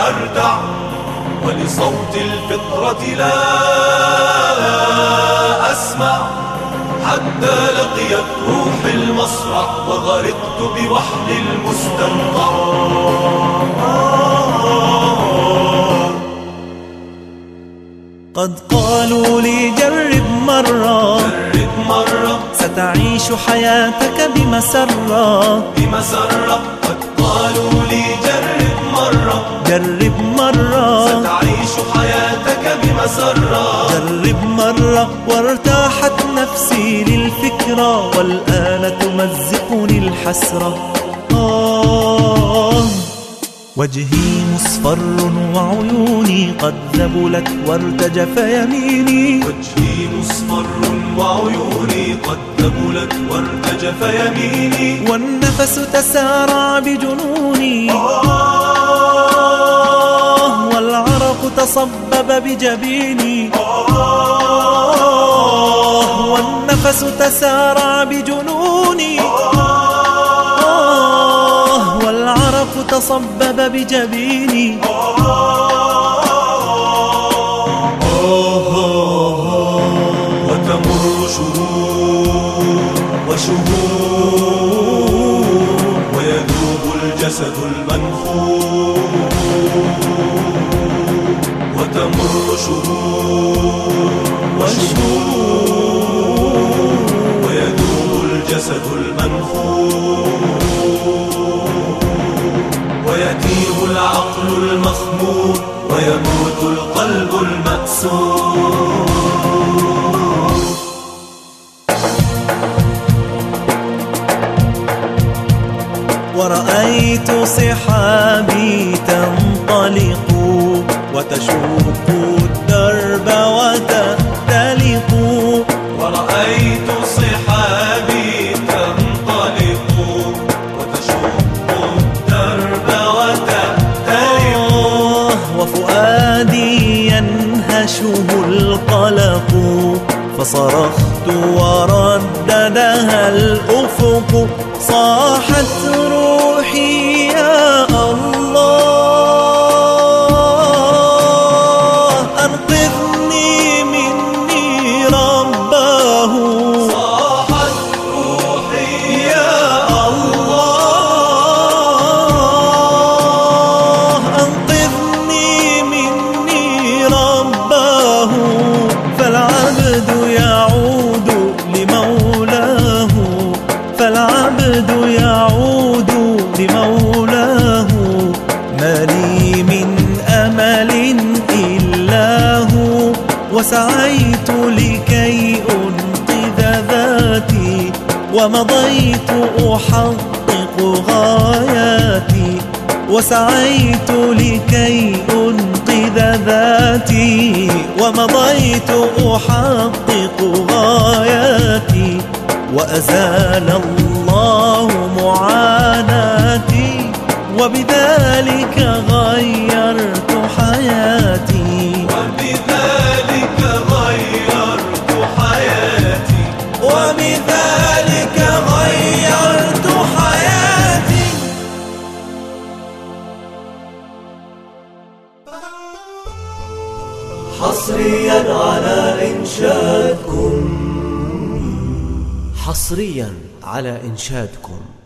أردع، ولصوت الفطرة لا أسمع، حتى لقيت روحي المصرع وغرقت بوحل المستنقع. قد قالوا لي جرب مرة، ستعيش حياتك بمسرة. قد قالوا لي جرب مرة، ستعيش حياتك بمسرة. جرب مرة وارتاحت نفسي للفكرة، والآن تمزقني الحسرة. وجهي مصفر وعيوني قد ذبلت وارتجف يميني. وجهي مصفر وعيوني قد ذبلت وارتجف يميني. والنفس تسارع بجنوني، والعرق تصبب بجبيني. والنفس تسارع بجنوني، والعرق تصبب بجبيني. وتمر شهور وشهور، ويذوب الجسد المنخور. وتمر شهور وشهور، ويذوب الجسد المنخور. ويتيه العقل المخمور، ويموت القلب المأسور. ورأيت سحابي تنطلق وتشوق الدرب وتختلق. ورأيت سحابي تنطلق وتشوق الدرب وتختلق. وفؤادي ينهشه القلق، فصرخت ورددها الأفق. صاحت روحي يا الله، أنقذني مني رباه. صاحت روحي يا الله، أنقذني مني رباه. فالعبد يعود لمولاه، فالعبد يعود لمولاه. ما لي من أمل إلا هو، وسعيت لكي أنقذ ذاتي، ومضيت أحقق غاياتي. وسعيت لكي أنقذ ذاتي، ومضيت أحقق غاياتي. وأزال الله معاناتي، وبذلك غيرت حياتي. وبذلك غيرت حياتي. وبذلك غيرت حياتي. حصريا على إنشادكم. حصريا على إنشادكم.